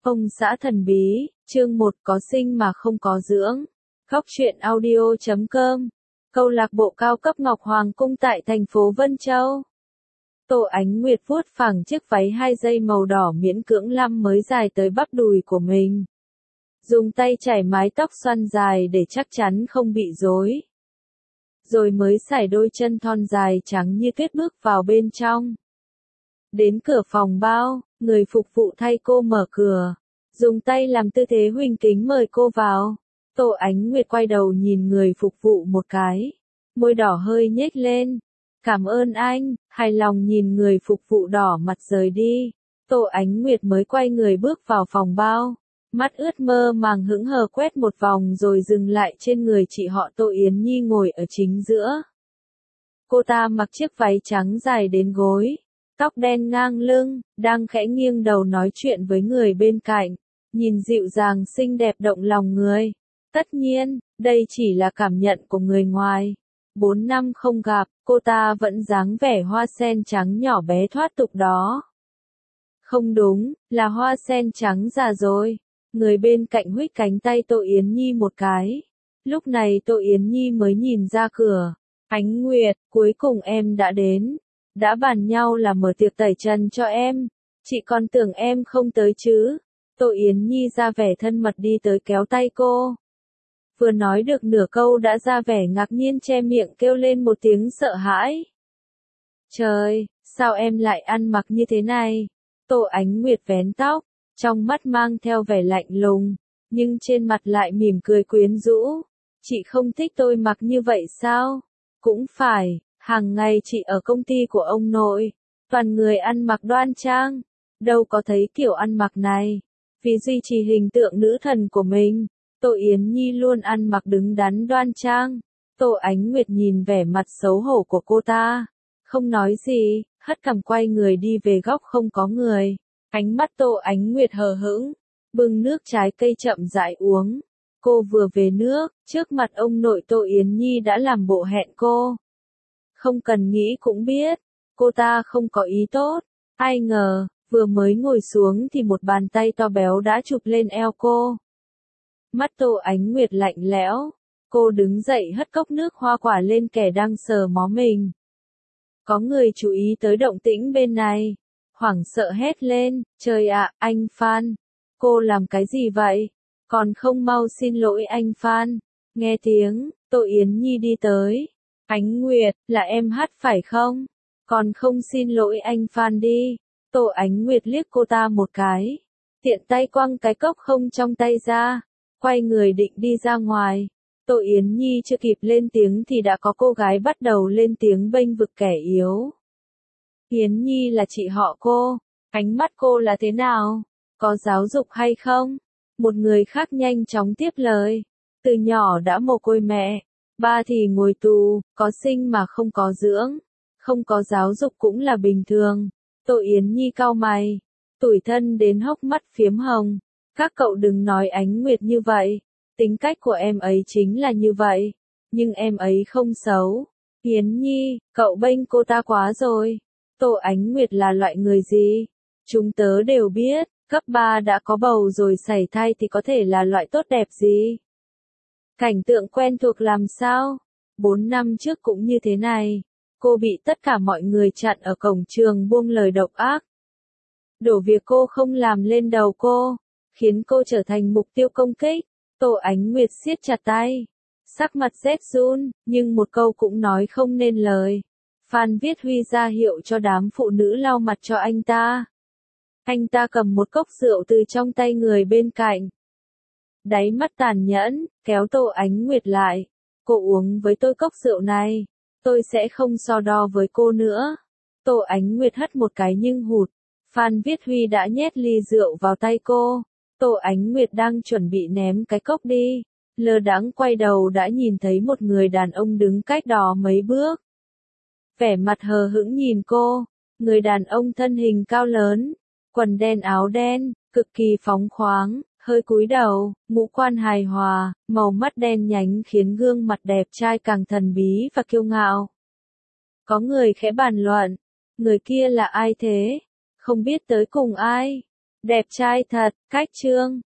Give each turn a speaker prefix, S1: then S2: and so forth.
S1: Ông xã thần bí, chương 1 có sinh mà không có dưỡng. Góc truyện audio.com. Câu lạc bộ cao cấp Ngọc Hoàng Cung tại thành phố Vân Châu. Tô Ánh Nguyệt vuốt phẳng chiếc váy 2 dây màu đỏ miễn cưỡng lăm mới dài tới bắp đùi của mình. Dùng tay chải mái tóc xoăn dài để chắc chắn không bị rối. Rồi mới xải đôi chân thon dài trắng như tuyết bước vào bên trong. Đến cửa phòng bao, người phục vụ thay cô mở cửa. Dùng tay làm tư thế huỳnh kính mời cô vào. Tô Ánh Nguyệt quay đầu nhìn người phục vụ một cái. Môi đỏ hơi nhếch lên. Cảm ơn anh, hài lòng nhìn người phục vụ đỏ mặt rời đi. Tô Ánh Nguyệt mới quay người bước vào phòng bao. Mắt ướt mơ màng hững hờ quét một vòng rồi dừng lại trên người chị họ Tô Yến Nhi ngồi ở chính giữa. Cô ta mặc chiếc váy trắng dài đến gối. Tóc đen ngang lưng, đang khẽ nghiêng đầu nói chuyện với người bên cạnh. Nhìn dịu dàng xinh đẹp động lòng người. Tất nhiên, đây chỉ là cảm nhận của người ngoài. 4 năm không gặp, cô ta vẫn dáng vẻ hoa sen trắng nhỏ bé thoát tục đó. Không đúng, là hoa sen trắng già rồi. Người bên cạnh huých cánh tay Tô Yến Nhi một cái. Lúc này Tô Yến Nhi mới nhìn ra cửa. Ánh Nguyệt, cuối cùng em đã đến. Đã bàn nhau là mở tiệc tẩy trần cho em. Chị còn tưởng em không tới chứ. Tô Yến Nhi ra vẻ thân mật đi tới kéo tay cô. Vừa nói được nửa câu đã ra vẻ ngạc nhiên che miệng kêu lên một tiếng sợ hãi. Trời, sao em lại ăn mặc như thế này? Tô Ánh Nguyệt vén tóc, trong mắt mang theo vẻ lạnh lùng, nhưng trên mặt lại mỉm cười quyến rũ. Chị không thích tôi mặc như vậy sao? Cũng phải, hàng ngày chị ở công ty của ông nội, toàn người ăn mặc đoan trang, đâu có thấy kiểu ăn mặc này. Vì duy trì hình tượng nữ thần của mình, Tô Yến Nhi luôn ăn mặc đứng đắn đoan trang. Tô Ánh Nguyệt nhìn vẻ mặt xấu hổ của cô ta, không nói gì, hất cằm quay người đi về góc không có người. Ánh mắt Tô Ánh Nguyệt hờ hững, bưng nước trái cây chậm rãi uống. Cô vừa về nước, trước mặt ông nội Tô Yến Nhi đã làm bộ hẹn cô. Không cần nghĩ cũng biết, cô ta không có ý tốt. Ai ngờ, vừa mới ngồi xuống thì một bàn tay to béo đã chụp lên eo cô. Mắt Tô Ánh Nguyệt lạnh lẽo. Cô đứng dậy hất cốc nước hoa quả lên kẻ đang sờ mó mình. Có người chú ý tới động tĩnh bên này. Hoảng sợ hét lên, trời ạ, anh Phan. Cô làm cái gì vậy? Còn không mau xin lỗi anh Phan. Nghe tiếng, Tô Yến Nhi đi tới. Ánh Nguyệt, là em hát phải không? Còn không xin lỗi anh Phan đi. Tô Ánh Nguyệt liếc cô ta một cái. Tiện tay quăng cái cốc không trong tay ra. Quay người định đi ra ngoài. Tô Yến Nhi chưa kịp lên tiếng thì đã có cô gái bắt đầu lên tiếng bênh vực kẻ yếu. Yến Nhi là chị họ cô. Ánh mắt cô là thế nào? Có giáo dục hay không? Một người khác nhanh chóng tiếp lời. Từ nhỏ đã mồ côi mẹ. Ba thì ngồi tù, có sinh mà không có dưỡng. Không có giáo dục cũng là bình thường. Tô Yến Nhi cau mày. Tủi thân đến hốc mắt phiếm hồng. Các cậu đừng nói Ánh Nguyệt như vậy. Tính cách của em ấy chính là như vậy. Nhưng em ấy không xấu. Yến Nhi, cậu bênh cô ta quá rồi. Tô Ánh Nguyệt là loại người gì? Chúng tớ đều biết, cấp 3 đã có bầu rồi sảy thai thì có thể là loại tốt đẹp gì? Cảnh tượng quen thuộc làm sao? 4 năm trước cũng như thế này. Cô bị tất cả mọi người chặn ở cổng trường buông lời độc ác. Đổ việc cô không làm lên đầu cô, khiến cô trở thành mục tiêu công kích. Tô Ánh Nguyệt siết chặt tay. Sắc mặt rét run, nhưng một câu cũng nói không nên lời. Phan Viết Huy ra hiệu cho đám phụ nữ lau mặt cho anh ta. Anh ta cầm một cốc rượu từ trong tay người bên cạnh. Đáy mắt tàn nhẫn, kéo Tô Ánh Nguyệt lại. Cô uống với tôi cốc rượu này. Tôi sẽ không so đo với cô nữa. Tô Ánh Nguyệt hất một cái nhưng hụt. Phan Viết Huy đã nhét ly rượu vào tay cô. Tô Ánh Nguyệt đang chuẩn bị ném cái cốc đi. Lơ đãng quay đầu đã nhìn thấy một người đàn ông đứng cách đó mấy bước. Vẻ mặt hờ hững nhìn cô. Người đàn ông thân hình cao lớn. Quần đen áo đen, cực kỳ phóng khoáng, hơi cúi đầu, ngũ quan hài hòa, màu mắt đen nhánh khiến gương mặt đẹp trai càng thần bí và kiêu ngạo. Có người khẽ bàn luận. Người kia là ai thế? Không biết tới cùng ai? Đẹp trai thật, cách chương.